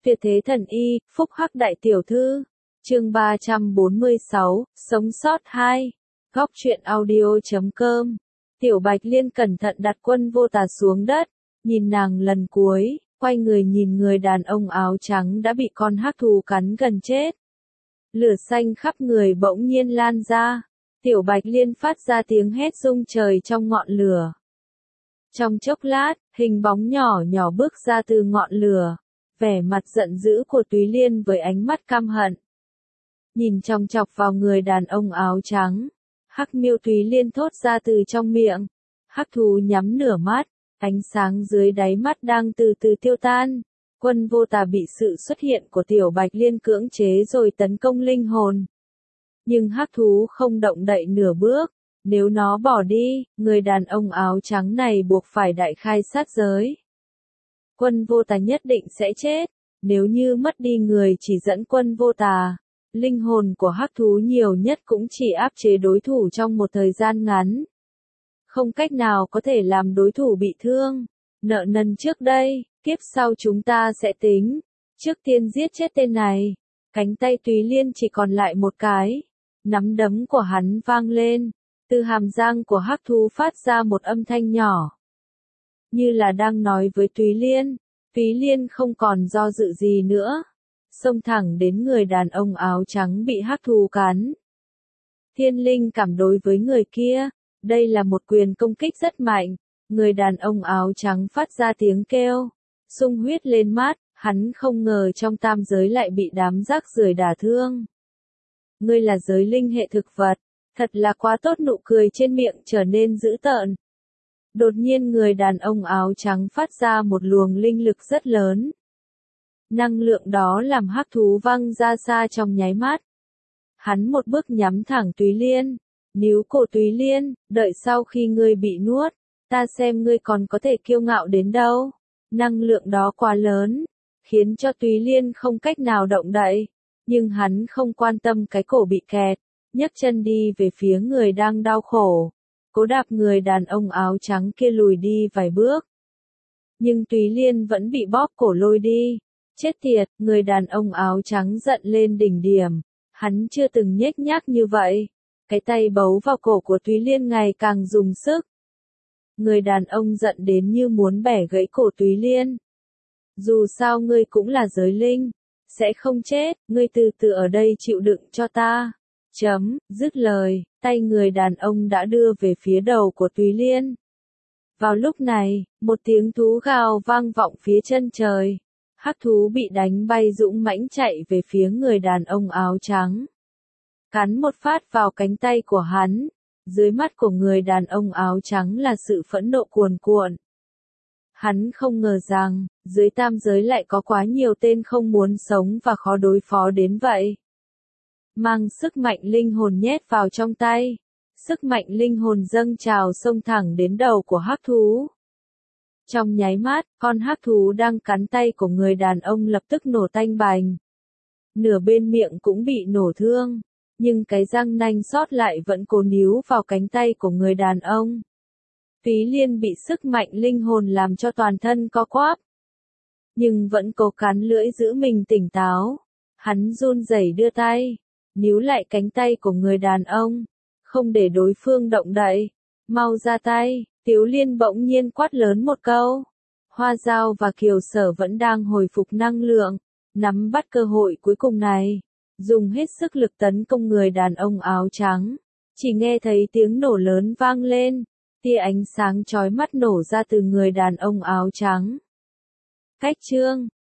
Tuyệt thế thần y, phúc hắc đại tiểu thư. Chương 346, sống sót 2. Góc truyện audio.com. Tiểu Bạch Liên cẩn thận đặt Quân Vô Tà xuống đất, nhìn nàng lần cuối, quay người nhìn người đàn ông áo trắng đã bị con hắc thú cắn gần chết. Lửa xanh khắp người bỗng nhiên lan ra. Tiểu Bạch Liên phát ra tiếng hét rung trời trong ngọn lửa. Trong chốc lát, hình bóng nhỏ nhỏ bước ra từ ngọn lửa. Vẻ mặt giận dữ của Túy Liên với ánh mắt căm hận. Nhìn chòng chọc vào người đàn ông áo trắng. Hắc miêu Túy Liên thốt ra từ trong miệng. Hắc thú nhắm nửa mắt, ánh sáng dưới đáy mắt đang từ từ tiêu tan. Quân Vô Tà bị sự xuất hiện của Tiểu Bạch Liên cưỡng chế rồi tấn công linh hồn. Nhưng hắc thú không động đậy nửa bước. Nếu nó bỏ đi, người đàn ông áo trắng này buộc phải đại khai sát giới. Quân Vô Tà nhất định sẽ chết. Nếu như mất đi người chỉ dẫn Quân Vô Tà, linh hồn của hắc thú nhiều nhất cũng chỉ áp chế đối thủ trong một thời gian ngắn. Không cách nào có thể làm đối thủ bị thương. Nợ nần trước đây, kiếp sau chúng ta sẽ tính. Trước tiên giết chết tên này. Cánh tay Túy Liên chỉ còn lại một cái. Nắm đấm của hắn vang lên. Từ hàm răng của hắc thú phát ra một âm thanh nhỏ. Như là đang nói với Túy Liên. Túy Liên không còn do dự gì nữa. Xông thẳng đến người đàn ông áo trắng bị hắc thú cắn. Thiên linh cảm đối với người kia. Đây là một quyền công kích rất mạnh. Người đàn ông áo trắng phát ra tiếng kêu. Sung huyết lên mắt. Hắn không ngờ trong tam giới lại bị đám rác rưởi đả thương. Ngươi là giới linh hệ thực vật. Thật là quá tốt. Nụ cười trên miệng trở nên dữ tợn. Đột nhiên người đàn ông áo trắng phát ra một luồng linh lực rất lớn. Năng lượng đó làm hắc thú văng ra xa trong nháy mắt. Hắn một bước nhắm thẳng Túy Liên. Níu cổ Túy Liên, đợi sau khi ngươi bị nuốt, ta xem ngươi còn có thể kiêu ngạo đến đâu. Năng lượng đó quá lớn, khiến cho Túy Liên không cách nào động đậy. Nhưng hắn không quan tâm cái cổ bị kẹt, nhấc chân đi về phía người đang đau khổ. Cố đạp người đàn ông áo trắng kia lùi đi vài bước. Nhưng Túy Liên vẫn bị bóp cổ lôi đi. Chết tiệt, người đàn ông áo trắng giận lên đỉnh điểm. Hắn chưa từng nhếch nhác như vậy. Cái tay bấu vào cổ của Túy Liên ngày càng dùng sức. Người đàn ông giận đến như muốn bẻ gãy cổ Túy Liên. Dù sao ngươi cũng là giới linh. Sẽ không chết, ngươi từ từ ở đây chịu đựng cho ta. Dứt lời, tay người đàn ông đã đưa về phía đầu của Túy Liên. Vào lúc này, một tiếng thú gào vang vọng phía chân trời. Hắc thú bị đánh bay dũng mãnh chạy về phía người đàn ông áo trắng. Cắn một phát vào cánh tay của hắn. Dưới mắt của người đàn ông áo trắng là sự phẫn nộ cuồn cuộn. Hắn không ngờ rằng, dưới tam giới lại có quá nhiều tên không muốn sống và khó đối phó đến vậy. Mang sức mạnh linh hồn nhét vào trong tay. Sức mạnh linh hồn dâng trào xông thẳng đến đầu của hắc thú. Trong nháy mắt, con hắc thú đang cắn tay của người đàn ông lập tức nổ tanh bành. Nửa bên miệng cũng bị nổ thương. Nhưng cái răng nanh sót lại vẫn cố níu vào cánh tay của người đàn ông. Túy Liên bị sức mạnh linh hồn làm cho toàn thân co quắp. Nhưng vẫn cố cắn lưỡi giữ mình tỉnh táo. Hắn run rẩy đưa tay. Níu lại cánh tay của người đàn ông. Không để đối phương động đậy. Mau ra tay. Tiếu Liên bỗng nhiên quát lớn một câu. Hoa Dao và Kiều Sở vẫn đang hồi phục năng lượng. Nắm bắt cơ hội cuối cùng này. Dùng hết sức lực tấn công người đàn ông áo trắng. Chỉ nghe thấy tiếng nổ lớn vang lên. Tia ánh sáng chói mắt nổ ra từ người đàn ông áo trắng. Cách chương